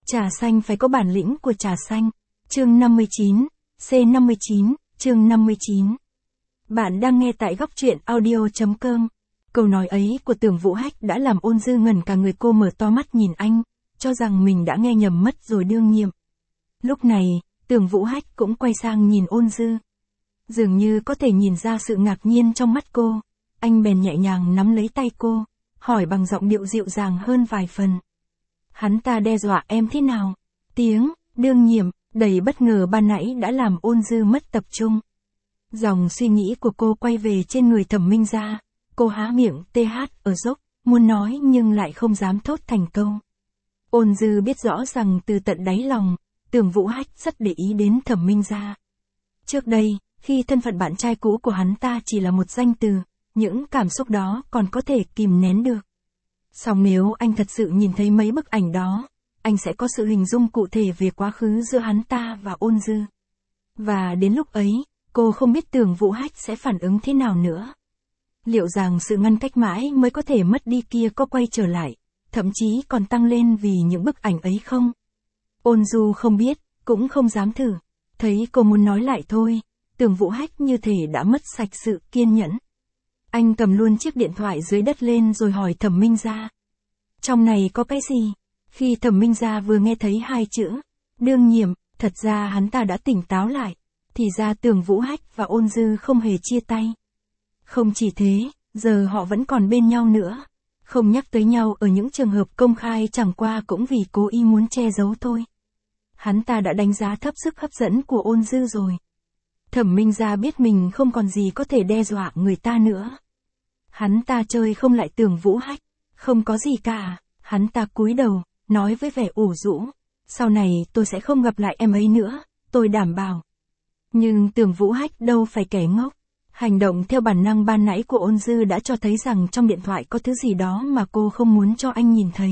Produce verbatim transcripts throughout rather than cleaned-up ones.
Trà xanh phải có bản lĩnh của trà xanh. Chương năm mươi chín, C năm mươi chín, chương năm mươi chín. Bạn đang nghe tại góc truyện audio.com. Câu nói ấy của Tưởng Vũ Hách đã làm Ôn Dư ngẩn cả người, cô mở to mắt nhìn anh, cho rằng mình đã nghe nhầm mất rồi đương nhiệm. Lúc này, Tưởng Vũ Hách cũng quay sang nhìn Ôn Dư. Dường như có thể nhìn ra sự ngạc nhiên trong mắt cô, anh bèn nhẹ nhàng nắm lấy tay cô, hỏi bằng giọng điệu dịu dàng hơn vài phần. Hắn ta đe dọa em thế nào? Tiếng đương nhiệm đầy bất ngờ ban nãy đã làm Ôn Dư mất tập trung. Dòng suy nghĩ của cô quay về trên người Thẩm Minh Gia, cô há miệng th ở dốc, muốn nói nhưng lại không dám thốt thành câu. Ôn Dư biết rõ rằng từ tận đáy lòng, Tưởng Vũ Hách rất để ý đến Thẩm Minh Gia. Trước đây, khi thân phận bạn trai cũ của hắn ta chỉ là một danh từ, những cảm xúc đó còn có thể kìm nén được. Song nếu anh thật sự nhìn thấy mấy bức ảnh đó, anh sẽ có sự hình dung cụ thể về quá khứ giữa hắn ta và Ôn Dư. Và đến lúc ấy, cô không biết Tưởng Vũ Hách sẽ phản ứng thế nào nữa. Liệu rằng sự ngăn cách mãi mới có thể mất đi kia có quay trở lại, thậm chí còn tăng lên vì những bức ảnh ấy không? Ôn Du không biết, cũng không dám thử. Thấy cô muốn nói lại thôi, Tưởng Vũ Hách như thể đã mất sạch sự kiên nhẫn. Anh cầm luôn chiếc điện thoại dưới đất lên rồi hỏi Thẩm Minh Gia. Trong này có cái gì? Khi Thẩm Minh Gia vừa nghe thấy hai chữ đương nhiệm, thật ra hắn ta đã tỉnh táo lại. Thì ra Tưởng Vũ Hách và Ôn Dư không hề chia tay. Không chỉ thế, giờ họ vẫn còn bên nhau nữa. Không nhắc tới nhau ở những trường hợp công khai chẳng qua cũng vì cố ý muốn che giấu thôi. Hắn ta đã đánh giá thấp sức hấp dẫn của Ôn Dư rồi. Thẩm Minh Gia biết mình không còn gì có thể đe dọa người ta nữa. Hắn ta chơi không lại Tưởng Vũ Hách, không có gì cả. Hắn ta cúi đầu, nói với vẻ ủ rũ, sau này tôi sẽ không gặp lại em ấy nữa, tôi đảm bảo. Nhưng Tưởng Vũ Hách đâu phải kẻ ngốc. Hành động theo bản năng ban nãy của Ôn Dư đã cho thấy rằng trong điện thoại có thứ gì đó mà cô không muốn cho anh nhìn thấy.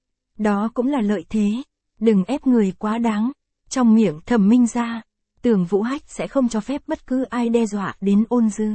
Đó cũng là lợi thế. Đừng ép người quá đáng. Trong miệng Thẩm Minh Gia, Tưởng Vũ Hách sẽ không cho phép bất cứ ai đe dọa đến Ôn Dư.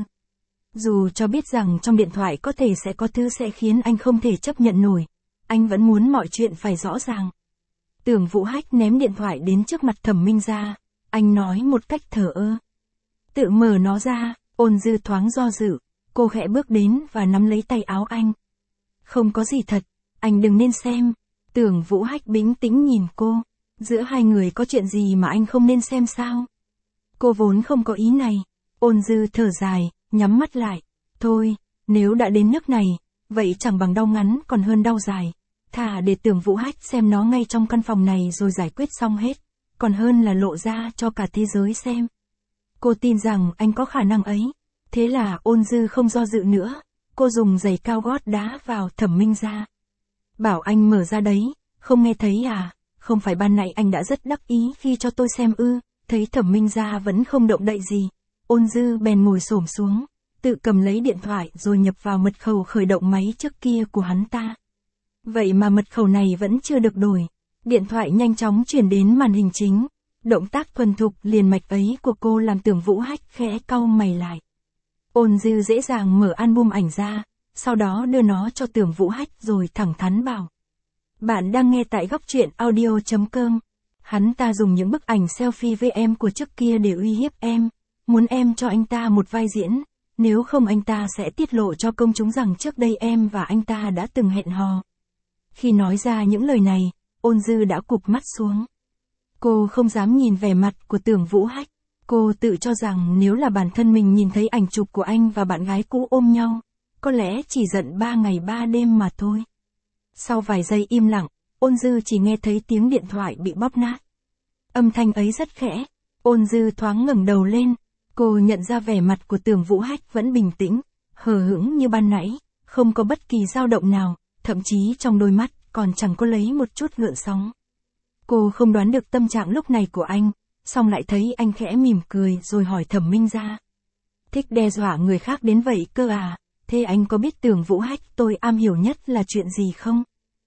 Dù cho biết rằng trong điện thoại có thể sẽ có thứ sẽ khiến anh không thể chấp nhận nổi, anh vẫn muốn mọi chuyện phải rõ ràng. Tưởng Vũ Hách ném điện thoại đến trước mặt Thẩm Minh Gia, anh nói một cách thờ ơ. Tự mở nó ra. Ôn Dư thoáng do dự, cô khẽ bước đến và nắm lấy tay áo anh. Không có gì thật, anh đừng nên xem. Tưởng Vũ Hách bình tĩnh nhìn cô, giữa hai người có chuyện gì mà anh không nên xem sao? Cô vốn không có ý này. Ôn Dư thở dài, nhắm mắt lại. Thôi, nếu đã đến nước này, vậy chẳng bằng đau ngắn còn hơn đau dài. Thà để Tưởng Vũ Hách xem nó ngay trong căn phòng này rồi giải quyết xong hết, còn hơn là lộ ra cho cả thế giới xem. Cô tin rằng anh có khả năng ấy. Thế là Ôn Dư không do dự nữa. Cô dùng giày cao gót đá vào Thẩm Minh Gia. Bảo anh mở ra đấy, không nghe thấy à? Không phải ban nãy anh đã rất đắc ý khi cho tôi xem ư? Thấy Thẩm Minh Gia vẫn không động đậy gì, Ôn Dư bèn ngồi xổm xuống, tự cầm lấy điện thoại rồi nhập vào mật khẩu khởi động máy trước kia của hắn ta. Vậy mà mật khẩu này vẫn chưa được đổi. Điện thoại nhanh chóng chuyển đến màn hình chính. Động tác thuần thục liền mạch ấy của cô làm Tưởng Vũ Hách khẽ cau mày lại. Ôn Dư dễ dàng mở album ảnh ra, sau đó đưa nó cho Tưởng Vũ Hách rồi thẳng thắn bảo. Bạn đang nghe tại góc truyện audio.com. Hắn ta dùng những bức ảnh selfie với em của trước kia để uy hiếp em, muốn em cho anh ta một vai diễn, nếu không anh ta sẽ tiết lộ cho công chúng rằng trước đây em và anh ta đã từng hẹn hò. Khi nói ra những lời này, Ôn Dư đã cụp mắt xuống. Cô không dám nhìn vẻ mặt của Tưởng Vũ Hách. Cô tự cho rằng nếu là bản thân mình nhìn thấy ảnh chụp của anh và bạn gái cũ ôm nhau, có lẽ chỉ giận ba ngày ba đêm mà thôi. Sau vài giây im lặng, Ôn Dư chỉ nghe thấy tiếng điện thoại bị bóp nát. Âm thanh ấy rất khẽ. Ôn Dư thoáng ngẩng đầu lên. Cô nhận ra vẻ mặt của Tưởng Vũ Hách vẫn bình tĩnh, hờ hững như ban nãy, không có bất kỳ dao động nào, thậm chí trong đôi mắt còn chẳng có lấy một chút gợn sóng. Cô không đoán được tâm trạng lúc này của anh, song lại thấy anh khẽ mỉm cười rồi hỏi Thẩm Minh Gia. Thích đe dọa người khác đến vậy cơ à? Thế anh có biết Tưởng Vũ Hách tôi am hiểu nhất là chuyện gì không?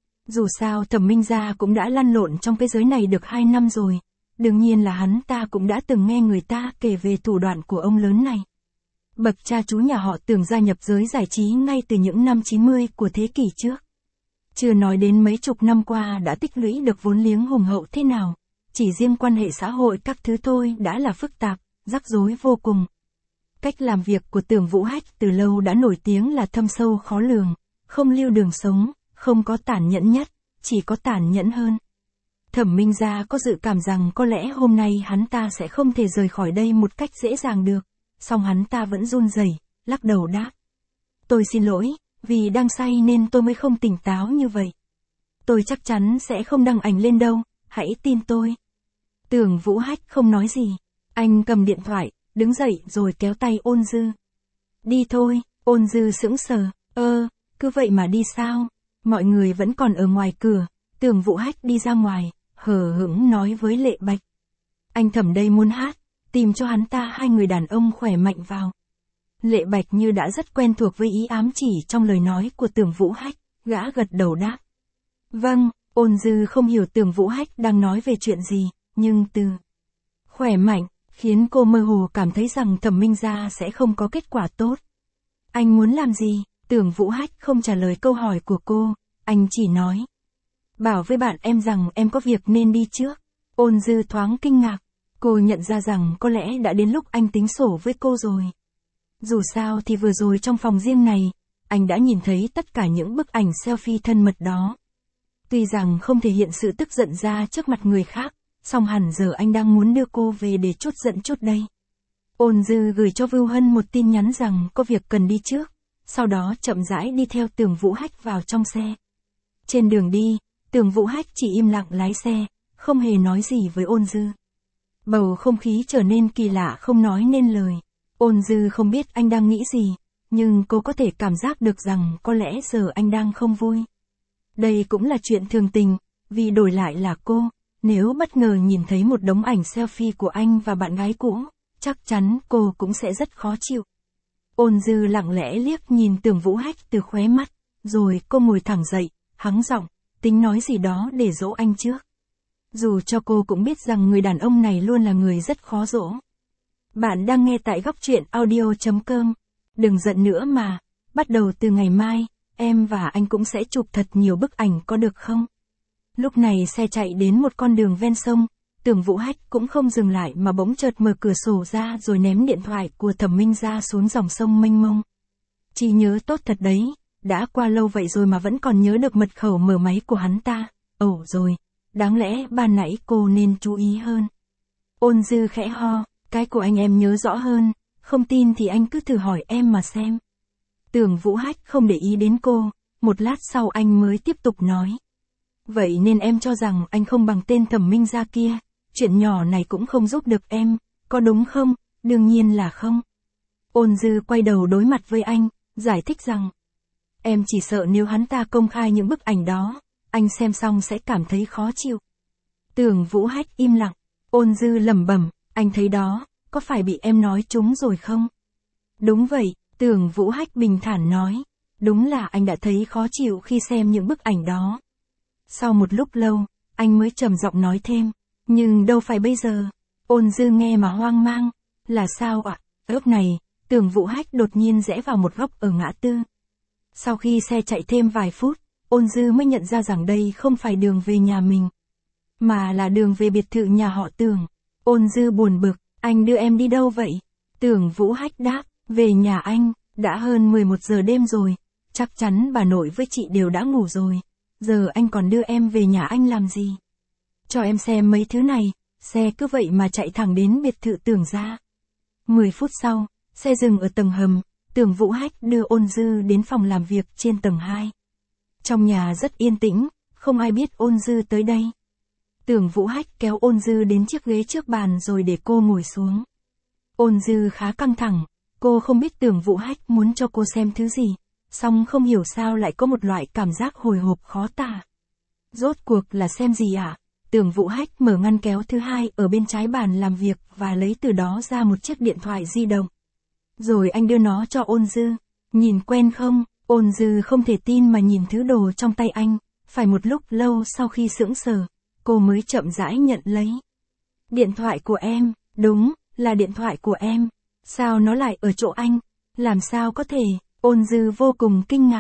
Dù sao Thẩm Minh Gia cũng đã lăn lộn trong cái giới này được hai năm rồi. Đương nhiên là hắn ta cũng đã từng nghe người ta kể về thủ đoạn của ông lớn này. Bậc cha chú nhà họ Tưởng gia nhập giới giải trí ngay từ những năm chín mươi của thế kỷ trước. Chưa nói đến mấy chục năm qua đã tích lũy được vốn liếng hùng hậu thế nào. Chỉ riêng quan hệ xã hội các thứ thôi đã là phức tạp, rắc rối vô cùng. Cách làm việc của Tưởng Vũ Hách từ lâu đã nổi tiếng là thâm sâu khó lường, không lưu đường sống, không có tàn nhẫn nhất, chỉ có tàn nhẫn hơn. Thẩm Minh Gia có dự cảm rằng có lẽ hôm nay hắn ta sẽ không thể rời khỏi đây một cách dễ dàng được, song hắn ta vẫn run rẩy, lắc đầu đáp. Tôi xin lỗi, vì đang say nên tôi mới không tỉnh táo như vậy. Tôi chắc chắn sẽ không đăng ảnh lên đâu, hãy tin tôi. Tưởng Vũ Hách không nói gì, anh cầm điện thoại, đứng dậy rồi kéo tay Ôn Dư. Đi thôi, Ôn Dư sững sờ, ơ, cứ vậy mà đi sao? Mọi người vẫn còn ở ngoài cửa, Tưởng Vũ Hách đi ra ngoài, hờ hững nói với Lệ Bạch. Anh Thẩm đây muốn hát, tìm cho hắn ta hai người đàn ông khỏe mạnh vào. Lệ Bạch như đã rất quen thuộc với ý ám chỉ trong lời nói của Tưởng Vũ Hách, gã gật đầu đáp. Vâng, Ôn Dư không hiểu Tưởng Vũ Hách đang nói về chuyện gì, nhưng từ khỏe mạnh, khiến cô mơ hồ cảm thấy rằng Thẩm Minh Gia sẽ không có kết quả tốt. Anh muốn làm gì? Tưởng Vũ Hách không trả lời câu hỏi của cô, anh chỉ nói. Bảo với bạn em rằng em có việc nên đi trước. Ôn Dư thoáng kinh ngạc, cô nhận ra rằng có lẽ đã đến lúc anh tính sổ với cô rồi. Dù sao thì vừa rồi trong phòng riêng này, anh đã nhìn thấy tất cả những bức ảnh selfie thân mật đó. Tuy rằng không thể hiện sự tức giận ra trước mặt người khác, song hẳn giờ anh đang muốn đưa cô về để trút giận chút đây. Ôn Dư gửi cho Vưu Hân một tin nhắn rằng có việc cần đi trước, sau đó chậm rãi đi theo Tưởng Vũ Hách vào trong xe. Trên đường đi, Tưởng Vũ Hách chỉ im lặng lái xe, không hề nói gì với Ôn Dư. Bầu không khí trở nên kỳ lạ không nói nên lời. Ôn Dư không biết anh đang nghĩ gì, nhưng cô có thể cảm giác được rằng có lẽ giờ anh đang không vui. Đây cũng là chuyện thường tình, vì đổi lại là cô, nếu bất ngờ nhìn thấy một đống ảnh selfie của anh và bạn gái cũ, chắc chắn cô cũng sẽ rất khó chịu. Ôn Dư lặng lẽ liếc nhìn Tưởng Vũ Hách từ khóe mắt, rồi cô ngồi thẳng dậy, hắng giọng, tính nói gì đó để dỗ anh trước. Dù cho cô cũng biết rằng người đàn ông này luôn là người rất khó dỗ. Bạn đang nghe tại góc truyện audio chấm com. Đừng giận nữa mà, bắt đầu từ ngày mai, em và anh cũng sẽ chụp thật nhiều bức ảnh có được không? Lúc này xe chạy đến một con đường ven sông, Tưởng Vũ Hách cũng không dừng lại mà bỗng chợt mở cửa sổ ra rồi ném điện thoại của Thẩm Minh Gia xuống dòng sông mênh mông. Trí nhớ tốt thật đấy, đã qua lâu vậy rồi mà vẫn còn nhớ được mật khẩu mở máy của hắn ta. Ồ rồi, đáng lẽ ban nãy cô nên chú ý hơn. Ôn Dư khẽ ho, cái của anh em nhớ rõ hơn, không tin thì anh cứ thử hỏi em mà xem. Tưởng Vũ Hách không để ý đến cô, một lát sau anh mới tiếp tục nói. Vậy nên em cho rằng anh không bằng tên Thẩm Minh Gia kia, chuyện nhỏ này cũng không giúp được em, có đúng không? Đương nhiên là không. Ôn Dư quay đầu đối mặt với anh, giải thích rằng. Em chỉ sợ nếu hắn ta công khai những bức ảnh đó, anh xem xong sẽ cảm thấy khó chịu. Tưởng Vũ Hách im lặng, Ôn Dư lẩm bẩm, anh thấy đó, có phải bị em nói trúng rồi không? Đúng vậy, Tưởng Vũ Hách bình thản nói, đúng là anh đã thấy khó chịu khi xem những bức ảnh đó. Sau một lúc lâu, anh mới trầm giọng nói thêm, nhưng đâu phải bây giờ. Ôn Dư nghe mà hoang mang, là sao ạ? Lúc này, Tưởng Vũ Hách đột nhiên rẽ vào một góc ở ngã tư. Sau khi xe chạy thêm vài phút, Ôn Dư mới nhận ra rằng đây không phải đường về nhà mình, mà là đường về biệt thự nhà họ Tưởng. Ôn Dư buồn bực, anh đưa em đi đâu vậy? Tưởng Vũ Hách đáp, về nhà anh, đã hơn mười một giờ đêm rồi, chắc chắn bà nội với chị đều đã ngủ rồi, giờ anh còn đưa em về nhà anh làm gì? Cho em xem mấy thứ này, xe cứ vậy mà chạy thẳng đến biệt thự Tưởng gia. mười phút sau, xe dừng ở tầng hầm, Tưởng Vũ Hách đưa Ôn Dư đến phòng làm việc trên tầng hai. Trong nhà rất yên tĩnh, không ai biết Ôn Dư tới đây. Tưởng Vũ Hách kéo Ôn Dư đến chiếc ghế trước bàn rồi để cô ngồi xuống. Ôn Dư khá căng thẳng, cô không biết Tưởng Vũ Hách muốn cho cô xem thứ gì, song không hiểu sao lại có một loại cảm giác hồi hộp khó tả. Rốt cuộc là xem gì ạ? À? Tưởng Vũ Hách mở ngăn kéo thứ hai ở bên trái bàn làm việc và lấy từ đó ra một chiếc điện thoại di động. Rồi anh đưa nó cho Ôn Dư. Nhìn quen không? Ôn Dư không thể tin mà nhìn thứ đồ trong tay anh, phải một lúc lâu sau khi sững sờ, cô mới chậm rãi nhận lấy. Điện thoại của em, đúng, là điện thoại của em. Sao nó lại ở chỗ anh? Làm sao có thể? Ôn Dư vô cùng kinh ngạc.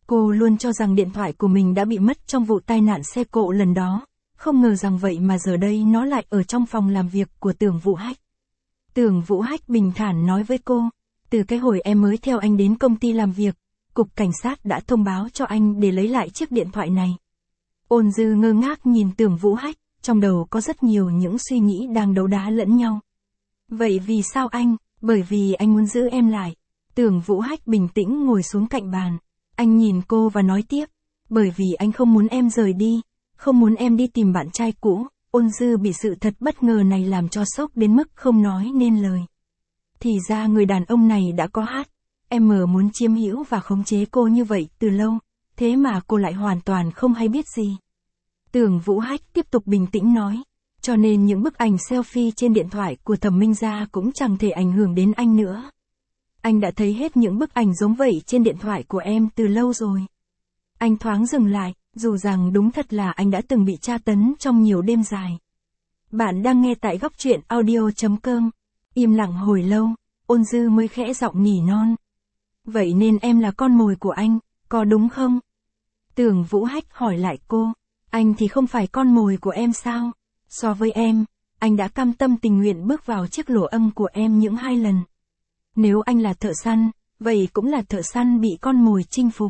Cô luôn cho rằng điện thoại của mình đã bị mất trong vụ tai nạn xe cộ lần đó, không ngờ rằng vậy mà giờ đây nó lại ở trong phòng làm việc của Tưởng Vũ Hách. Tưởng Vũ Hách bình thản nói với cô, từ cái hồi em mới theo anh đến công ty làm việc, cục cảnh sát đã thông báo cho anh để lấy lại chiếc điện thoại này. Ôn Dư ngơ ngác nhìn Tưởng Vũ Hách, trong đầu có rất nhiều những suy nghĩ đang đấu đá lẫn nhau. Vậy vì sao anh? Bởi vì anh muốn giữ em lại. Tưởng Vũ Hách bình tĩnh ngồi xuống cạnh bàn. Anh nhìn cô và nói tiếp, bởi vì anh không muốn em rời đi, không muốn em đi tìm bạn trai cũ. Ôn Dư bị sự thật bất ngờ này làm cho sốc đến mức không nói nên lời. Thì ra người đàn ông này đã có hát, em mờ muốn chiếm hữu và khống chế cô như vậy từ lâu, thế mà cô lại hoàn toàn không hay biết gì. Tưởng Vũ Hách tiếp tục bình tĩnh nói, cho nên những bức ảnh selfie trên điện thoại của Thẩm Minh Gia cũng chẳng thể ảnh hưởng đến anh nữa. Anh đã thấy hết những bức ảnh giống vậy trên điện thoại của em từ lâu rồi. Anh thoáng dừng lại, dù rằng đúng thật là anh đã từng bị tra tấn trong nhiều đêm dài. Bạn đang nghe tại góc truyện audio chấm com. Im lặng hồi lâu, Ôn Dư mới khẽ giọng nỉ non. Vậy nên em là con mồi của anh, có đúng không? Tưởng Vũ Hách hỏi lại cô, anh thì không phải con mồi của em sao? So với em, anh đã cam tâm tình nguyện bước vào chiếc lỗ âm của em những hai lần. Nếu anh là thợ săn, vậy cũng là thợ săn bị con mồi chinh phục.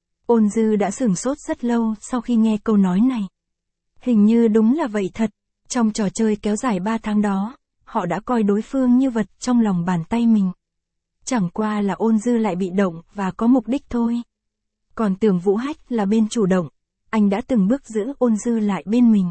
Ôn Dư đã sửng sốt rất lâu sau khi nghe câu nói này. Hình như đúng là vậy thật, trong trò chơi kéo dài ba tháng đó, họ đã coi đối phương như vật trong lòng bàn tay mình. Chẳng qua là Ôn Dư lại bị động và có mục đích thôi. Còn Tưởng Vũ Hách là bên chủ động, anh đã từng bước giữ Ôn Dư lại bên mình.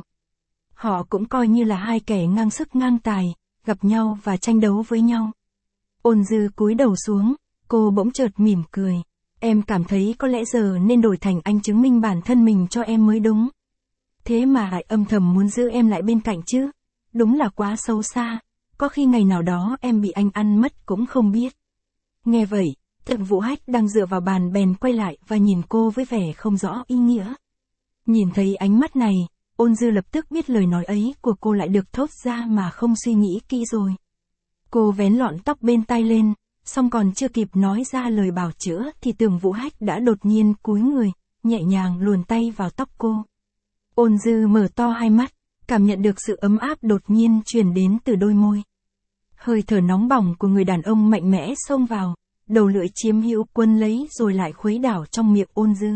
Họ cũng coi như là hai kẻ ngang sức ngang tài, gặp nhau và tranh đấu với nhau. Ôn Dư cúi đầu xuống, cô bỗng chợt mỉm cười. Em cảm thấy có lẽ giờ nên đổi thành anh chứng minh bản thân mình cho em mới đúng. Thế mà lại âm thầm muốn giữ em lại bên cạnh chứ. Đúng là quá xấu xa, có khi ngày nào đó em bị anh ăn mất cũng không biết. Nghe vậy, Tưởng Vũ Hách đang dựa vào bàn bèn quay lại và nhìn cô với vẻ không rõ ý nghĩa. Nhìn thấy ánh mắt này, Ôn Dư lập tức biết lời nói ấy của cô lại được thốt ra mà không suy nghĩ kỹ rồi. Cô vén lọn tóc bên tai lên, xong còn chưa kịp nói ra lời bào chữa thì Tưởng Vũ Hách đã đột nhiên cúi người, nhẹ nhàng luồn tay vào tóc cô. Ôn Dư mở to hai mắt, cảm nhận được sự ấm áp đột nhiên truyền đến từ đôi môi. Hơi thở nóng bỏng của người đàn ông mạnh mẽ xông vào, đầu lưỡi chiếm hữu quân lấy rồi lại khuấy đảo trong miệng Ôn Dư.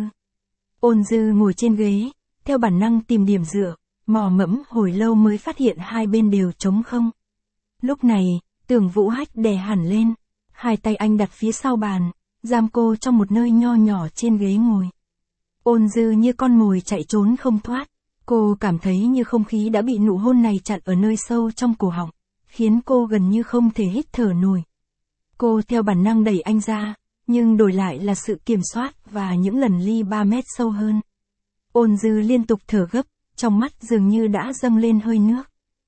Ôn Dư ngồi trên ghế, theo bản năng tìm điểm dựa, mò mẫm hồi lâu mới phát hiện hai bên đều trống không. Lúc này, Tưởng Vũ Hách đè hẳn lên, hai tay anh đặt phía sau bàn, giam cô trong một nơi nho nhỏ trên ghế ngồi. Ôn Dư như con mồi chạy trốn không thoát, cô cảm thấy như không khí đã bị nụ hôn này chặn ở nơi sâu trong cổ họng, khiến cô gần như không thể hít thở nổi. Cô theo bản năng đẩy anh ra, nhưng đổi lại là sự kiểm soát và những lần ly ba mét sâu hơn. Ôn Dư liên tục thở gấp, trong mắt dường như đã dâng lên hơi nước.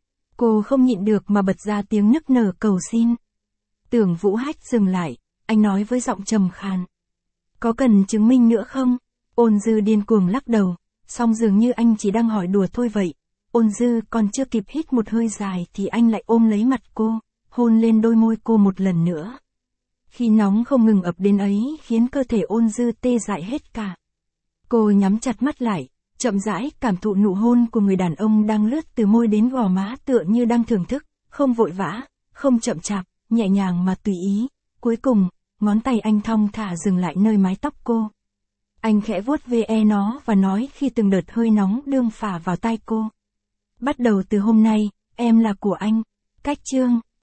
Cô không nhịn được mà bật ra tiếng nức nở cầu xin. Tưởng Vũ Hách dừng lại, anh nói với giọng trầm khàn. Có cần chứng minh nữa không? Ôn Dư điên cuồng lắc đầu, song dường như anh chỉ đang hỏi đùa thôi vậy. Ôn Dư còn chưa kịp hít một hơi dài thì anh lại ôm lấy mặt cô, hôn lên đôi môi cô một lần nữa. Khi nóng không ngừng ập đến ấy khiến cơ thể Ôn Dư tê dại hết cả. Cô nhắm chặt mắt lại, chậm rãi cảm thụ nụ hôn của người đàn ông đang lướt từ môi đến gò má tựa như đang thưởng thức, không vội vã, không chậm chạp, nhẹ nhàng mà tùy ý. Cuối cùng, ngón tay anh thong thả dừng lại nơi mái tóc cô. Anh khẽ vuốt ve nó và nói khi từng đợt hơi nóng đương phả vào tai cô. Bắt đầu từ hôm nay, em là của anh. Cách chương